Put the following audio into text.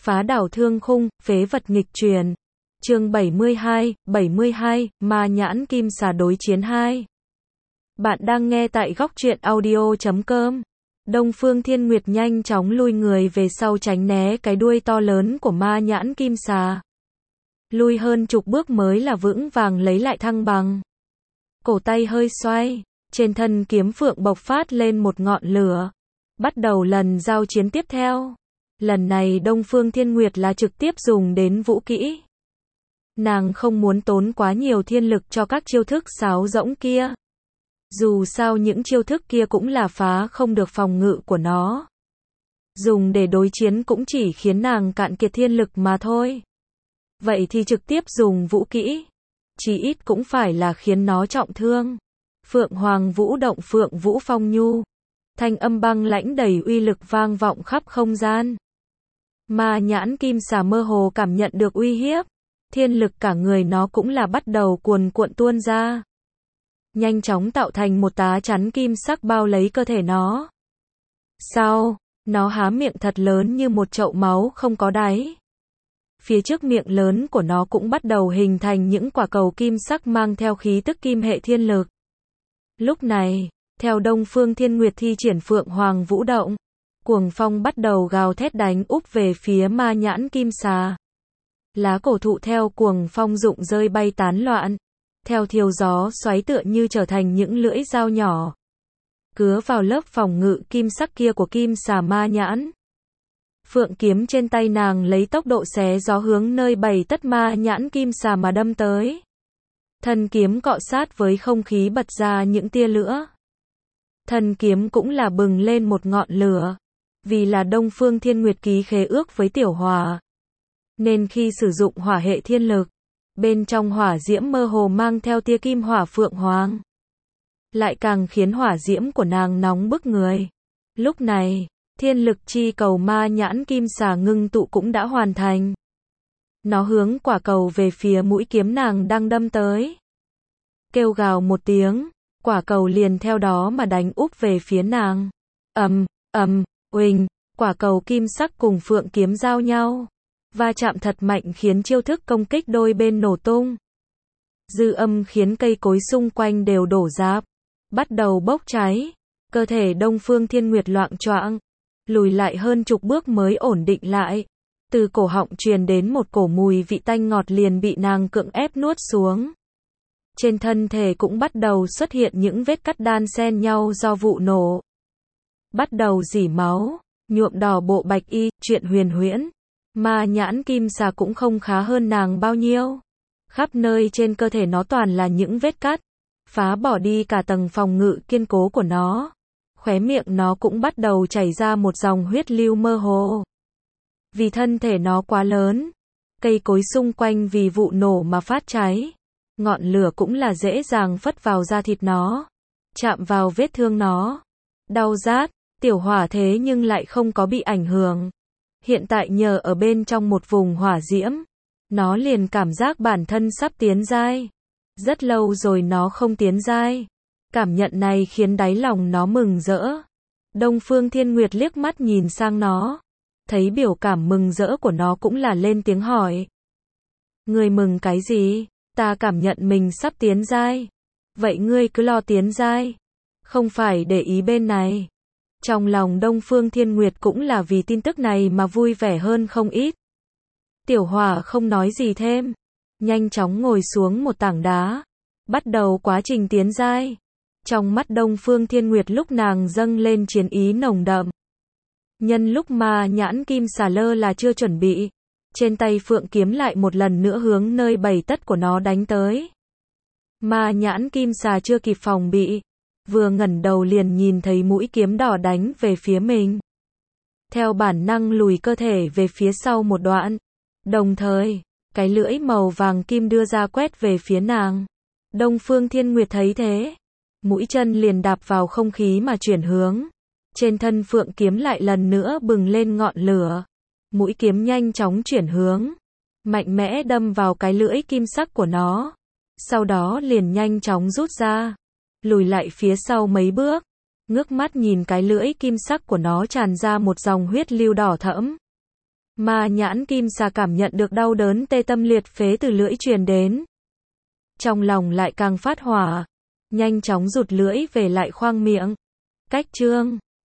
Phá đảo thương khung, phế vật nghịch truyền. Chương 72, Ma nhãn kim xà đối chiến 2. Bạn đang nghe tại góc truyện audio.com. Đông Phương Thiên Nguyệt nhanh chóng lui người về sau tránh né cái đuôi to lớn của ma nhãn kim xà. Lui hơn chục bước mới là vững vàng lấy lại thăng bằng. Cổ tay hơi xoay, trên thân kiếm phượng bộc phát lên một ngọn lửa. Bắt đầu lần giao chiến tiếp theo. Lần này Đông Phương Thiên Nguyệt là trực tiếp dùng đến vũ kỹ. Nàng không muốn tốn quá nhiều thiên lực cho các chiêu thức sáo rỗng kia. Dù sao những chiêu thức kia cũng là phá không được phòng ngự của nó. Dùng để đối chiến cũng chỉ khiến nàng cạn kiệt thiên lực mà thôi. Vậy thì trực tiếp dùng vũ kỹ. Chí ít cũng phải là khiến nó trọng thương. Phượng Hoàng vũ động Phượng Vũ Phong Nhu. Thanh âm băng lãnh đầy uy lực vang vọng khắp không gian. Ma nhãn kim xà mơ hồ cảm nhận được uy hiếp. Thiên lực cả người nó cũng là bắt đầu cuồn cuộn tuôn ra. Nhanh chóng tạo thành một tá chắn kim sắc bao lấy cơ thể nó. Sau, nó há miệng thật lớn như một chậu máu không có đáy. Phía trước miệng lớn của nó cũng bắt đầu hình thành những quả cầu kim sắc mang theo khí tức kim hệ thiên lực. Lúc này, theo Đông Phương Thiên Nguyệt thi triển Phượng Hoàng vũ động, cuồng phong bắt đầu gào thét đánh úp về phía ma nhãn kim xà. Lá cổ thụ theo cuồng phong rụng rơi bay tán loạn, theo thiều gió xoáy tựa như trở thành những lưỡi dao nhỏ. Cứa vào lớp phòng ngự kim sắc kia của kim xà ma nhãn. Phượng kiếm trên tay nàng lấy tốc độ xé gió hướng nơi bầy tất ma nhãn kim xà mà đâm tới. Thân kiếm cọ sát với không khí bật ra những tia lửa. Thân kiếm cũng là bừng lên một ngọn lửa. Vì là Đông Phương Thiên Nguyệt ký khế ước với Tiểu Hỏa, nên khi sử dụng hỏa hệ thiên lực, bên trong hỏa diễm mơ hồ mang theo tia kim hỏa phượng hoàng. Lại càng khiến hỏa diễm của nàng nóng bức người. Lúc này, thiên lực chi cầu ma nhãn kim xà ngưng tụ cũng đã hoàn thành. Nó hướng quả cầu về phía mũi kiếm nàng đang đâm tới. Kêu gào một tiếng, quả cầu liền theo đó mà đánh úp về phía nàng. Uỳnh, quả cầu kim sắc cùng phượng kiếm giao nhau. Va chạm thật mạnh khiến chiêu thức công kích đôi bên nổ tung. Dư âm khiến cây cối xung quanh đều đổ rạp, bắt đầu bốc cháy. Cơ thể Đông Phương Thiên Nguyệt loạng choạng, lùi lại hơn chục bước mới ổn định lại. Từ cổ họng truyền đến một cổ mùi vị tanh ngọt liền bị nàng cưỡng ép nuốt xuống. Trên thân thể cũng bắt đầu xuất hiện những vết cắt đan xen nhau do vụ nổ. Bắt đầu rỉ máu, nhuộm đỏ bộ bạch y, chuyện huyền huyễn. Ma nhãn kim xà cũng không khá hơn nàng bao nhiêu. Khắp nơi trên cơ thể nó toàn là những vết cắt, phá bỏ đi cả tầng phòng ngự kiên cố của nó. Khóe miệng nó cũng bắt đầu chảy ra một dòng huyết lưu mơ hồ. Vì thân thể nó quá lớn, cây cối xung quanh vì vụ nổ mà phát cháy. Ngọn lửa cũng là dễ dàng phất vào da thịt nó, chạm vào vết thương nó. Đau rát, Tiểu Hỏa thế nhưng lại không có bị ảnh hưởng. Hiện tại nhờ ở bên trong một vùng hỏa diễm, nó liền cảm giác bản thân sắp tiến giai. Rất lâu rồi nó không tiến giai. Cảm nhận này khiến đáy lòng nó mừng rỡ. Đông Phương Thiên Nguyệt liếc mắt nhìn sang nó, thấy biểu cảm mừng rỡ của nó cũng là lên tiếng hỏi. Ngươi mừng cái gì? Ta cảm nhận mình sắp tiến giai. Vậy ngươi cứ lo tiến giai, không phải để ý bên này. Trong lòng Đông Phương Thiên Nguyệt cũng là vì tin tức này mà vui vẻ hơn không ít. Tiểu Hỏa không nói gì thêm, nhanh chóng ngồi xuống một tảng đá, bắt đầu quá trình tiến giai. Trong mắt Đông Phương Thiên Nguyệt lúc nàng dâng lên chiến ý nồng đậm. Nhân lúc ma nhãn kim xà lơ là chưa chuẩn bị, trên tay phượng kiếm lại một lần nữa hướng nơi bầy tất của nó đánh tới. Ma nhãn kim xà chưa kịp phòng bị, vừa ngẩng đầu liền nhìn thấy mũi kiếm đỏ đánh về phía mình. Theo bản năng lùi cơ thể về phía sau một đoạn. Đồng thời, cái lưỡi màu vàng kim đưa ra quét về phía nàng. Đông Phương Thiên Nguyệt thấy thế, mũi chân liền đạp vào không khí mà chuyển hướng. Trên thân phượng kiếm lại lần nữa bừng lên ngọn lửa. Mũi kiếm nhanh chóng chuyển hướng, mạnh mẽ đâm vào cái lưỡi kim sắc của nó. Sau đó liền nhanh chóng rút ra, lùi lại phía sau mấy bước, ngước mắt nhìn cái lưỡi kim sắc của nó tràn ra một dòng huyết lưu đỏ thẫm. Ma nhãn kim xà cảm nhận được đau đớn tê tâm liệt phế từ lưỡi truyền đến. Trong lòng lại càng phát hỏa. Nhanh chóng rụt lưỡi về lại khoang miệng. Cách chương